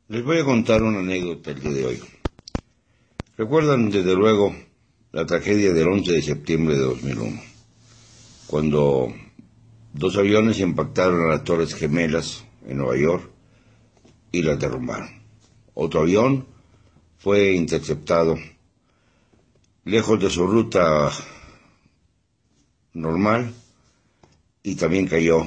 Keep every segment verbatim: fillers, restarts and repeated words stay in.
Les voy a contar una anécdota el día de hoy. Recuerdan, desde luego, la tragedia del once de septiembre de dos mil uno, cuando dos aviones impactaron a las Torres Gemelas en Nueva York y las derrumbaron. Otro avión fue interceptado lejos de su ruta normal y también cayó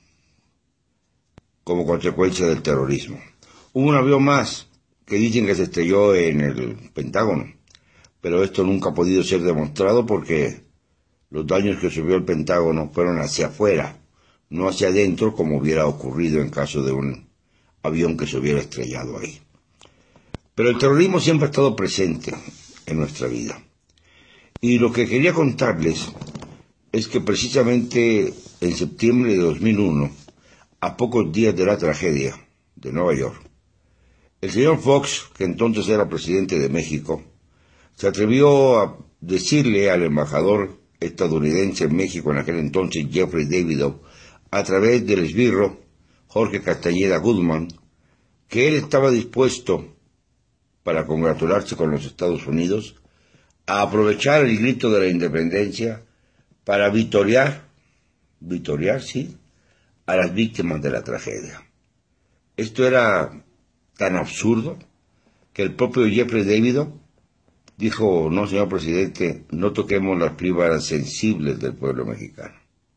como consecuencia del terrorismo. Hubo un avión más que dicen que se estrelló en el Pentágono, pero esto nunca ha podido ser demostrado porque los daños que sufrió el Pentágono fueron hacia afuera, no hacia adentro como hubiera ocurrido en caso de un avión que se hubiera estrellado ahí. Pero el terrorismo siempre ha estado presente en nuestra vida. Y lo que quería contarles es que precisamente en septiembre de dos mil uno, a pocos días de la tragedia de Nueva York, el señor Fox, que entonces era presidente de México, se atrevió a decirle al embajador estadounidense en México en aquel entonces, Jeffrey Davidoff, a través del esbirro Jorge Castañeda Goodman, que él estaba dispuesto, para congratularse con los Estados Unidos, a aprovechar el grito de la independencia para vitorear, vitorear, sí, a las víctimas de la tragedia. Esto era tan absurdo que el propio Jeffrey Davidoff dijo: no, señor presidente, no toquemos las fibras sensibles del pueblo mexicano.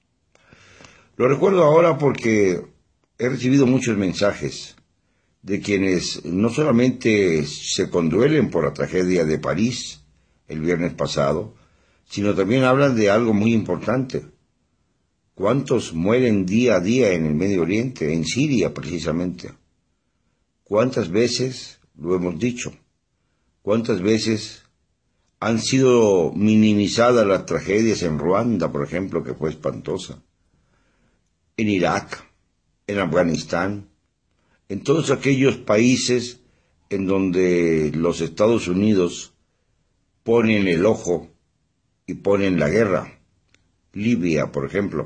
Lo recuerdo ahora porque he recibido muchos mensajes de quienes no solamente se conduelen por la tragedia de París el viernes pasado, sino también hablan de algo muy importante. ¿Cuántos mueren día a día en el Medio Oriente, en Siria precisamente? ¿Cuántas veces lo hemos dicho? ¿Cuántas veces han sido minimizadas las tragedias en Ruanda, por ejemplo, que fue espantosa? En Irak, en Afganistán, en todos aquellos países en donde los Estados Unidos ponen el ojo y ponen la guerra. Libia, por ejemplo,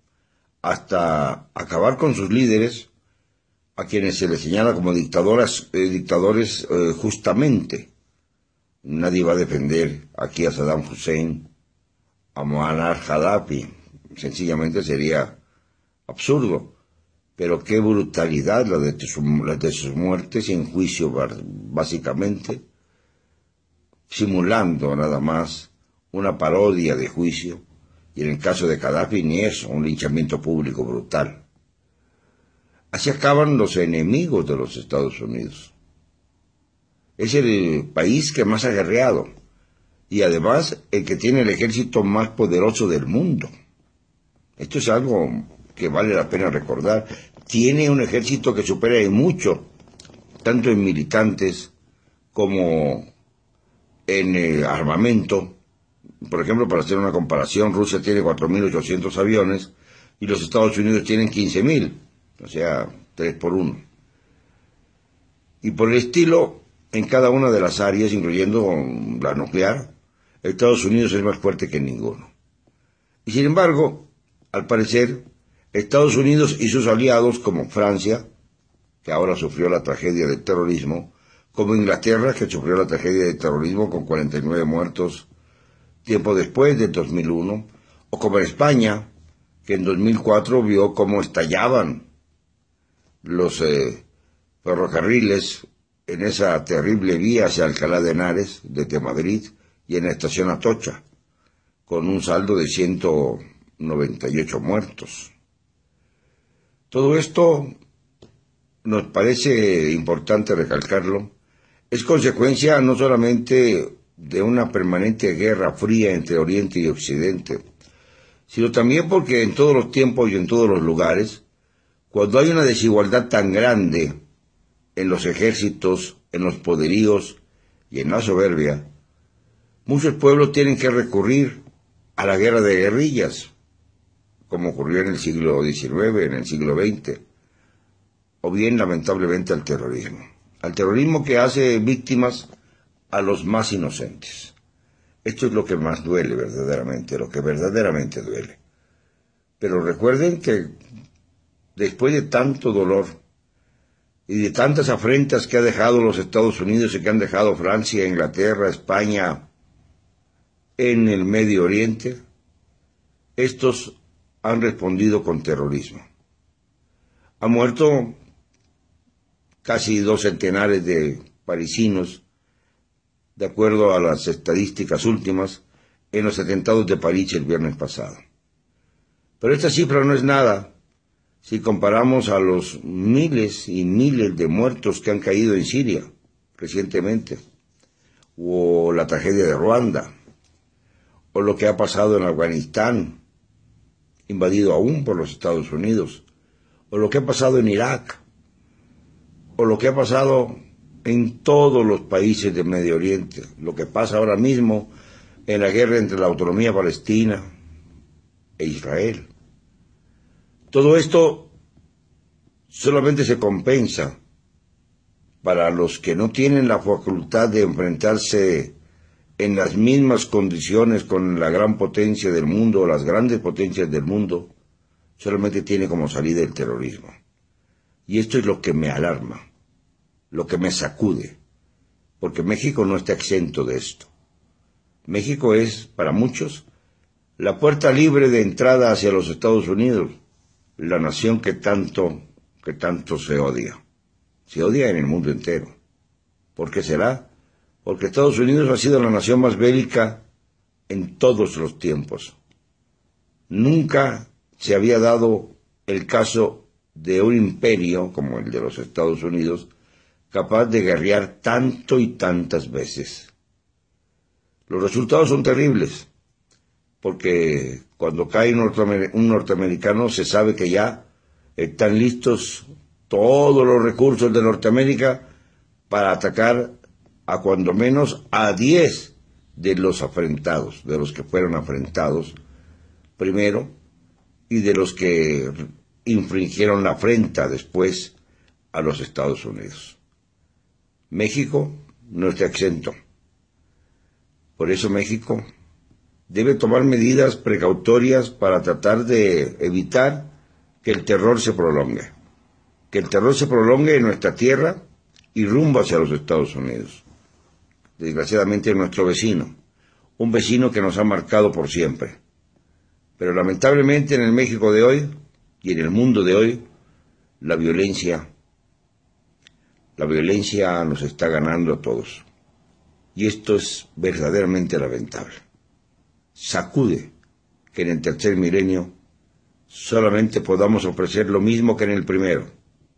hasta acabar con sus líderes, a quienes se les señala como dictadoras, eh, dictadores eh, justamente. Nadie va a defender aquí a Saddam Hussein, a Muammar Gaddafi. Sencillamente sería absurdo. Pero qué brutalidad la de, su, la de sus muertes en juicio, básicamente, simulando nada más una parodia de juicio, y en el caso de Gaddafi ni eso, un linchamiento público brutal. Así acaban los enemigos de los Estados Unidos. Es el país que más ha guerreado, y además el que tiene el ejército más poderoso del mundo. Esto es algo que vale la pena recordar. Tiene un ejército que supera en mucho, tanto en militantes como en eh, armamento. Por ejemplo, para hacer una comparación, Rusia tiene cuatro mil ochocientos aviones y los Estados Unidos tienen quince mil, o sea, tres por uno. Y por el estilo, en cada una de las áreas, incluyendo la nuclear, Estados Unidos es más fuerte que ninguno. Y sin embargo, al parecer, Estados Unidos y sus aliados, como Francia, que ahora sufrió la tragedia del terrorismo, como Inglaterra, que sufrió la tragedia del terrorismo con cuarenta y nueve muertos tiempo después del dos mil uno, o como España, que en dos mil cuatro vio cómo estallaban los eh, ferrocarriles en esa terrible vía hacia Alcalá de Henares, desde Madrid, y en la estación Atocha, con un saldo de ciento noventa y ocho muertos. Todo esto, nos parece importante recalcarlo, es consecuencia no solamente de una permanente guerra fría entre Oriente y Occidente, sino también porque en todos los tiempos y en todos los lugares, cuando hay una desigualdad tan grande en los ejércitos, en los poderíos y en la soberbia, muchos pueblos tienen que recurrir a la guerra de guerrillas, como ocurrió en el siglo diecinueve, en el siglo veinte, o bien, lamentablemente, al terrorismo. Al terrorismo que hace víctimas a los más inocentes. Esto es lo que más duele verdaderamente, lo que verdaderamente duele. Pero recuerden que después de tanto dolor, y de tantas afrentas que ha dejado los Estados Unidos y que han dejado Francia, Inglaterra, España en el Medio Oriente, estos han respondido con terrorismo. Han muerto casi dos centenares de parisinos, de acuerdo a las estadísticas últimas, en los atentados de París el viernes pasado. Pero esta cifra no es nada si comparamos a los miles y miles de muertos que han caído en Siria recientemente, o la tragedia de Ruanda, o lo que ha pasado en Afganistán, invadido aún por los Estados Unidos, o lo que ha pasado en Irak, o lo que ha pasado en todos los países del Medio Oriente, lo que pasa ahora mismo en la guerra entre la autonomía palestina e Israel. Todo esto solamente se compensa para los que no tienen la facultad de enfrentarse en las mismas condiciones con la gran potencia del mundo o las grandes potencias del mundo, solamente tiene como salida el terrorismo. Y esto es lo que me alarma, lo que me sacude, porque México no está exento de esto. México es, para muchos, la puerta libre de entrada hacia los Estados Unidos, la nación que tanto, que tanto se odia. Se odia en el mundo entero. ¿Por qué será? Porque Estados Unidos ha sido la nación más bélica en todos los tiempos. Nunca se había dado el caso de un imperio, como el de los Estados Unidos, capaz de guerrear tanto y tantas veces. Los resultados son terribles, porque cuando cae un, norteamer- un norteamericano se sabe que ya están listos todos los recursos de Norteamérica para atacar a cuando menos a diez de los afrentados, de los que fueron afrentados primero y de los que infringieron la afrenta después a los Estados Unidos. México no está exento. Por eso México debe tomar medidas precautorias para tratar de evitar que el terror se prolongue. Que el terror se prolongue en nuestra tierra y rumbo hacia los Estados Unidos. Desgraciadamente es nuestro vecino, un vecino que nos ha marcado por siempre. Pero lamentablemente en el México de hoy y en el mundo de hoy, la violencia, la violencia nos está ganando a todos. Y esto es verdaderamente lamentable. Sacude que en el tercer milenio solamente podamos ofrecer lo mismo que en el primero.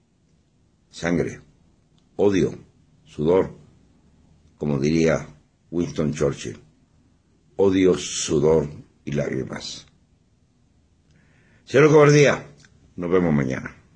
Sangre, odio, sudor, como diría Winston Churchill. Odio, sudor y lágrimas. Cero cobardía. Nos vemos mañana.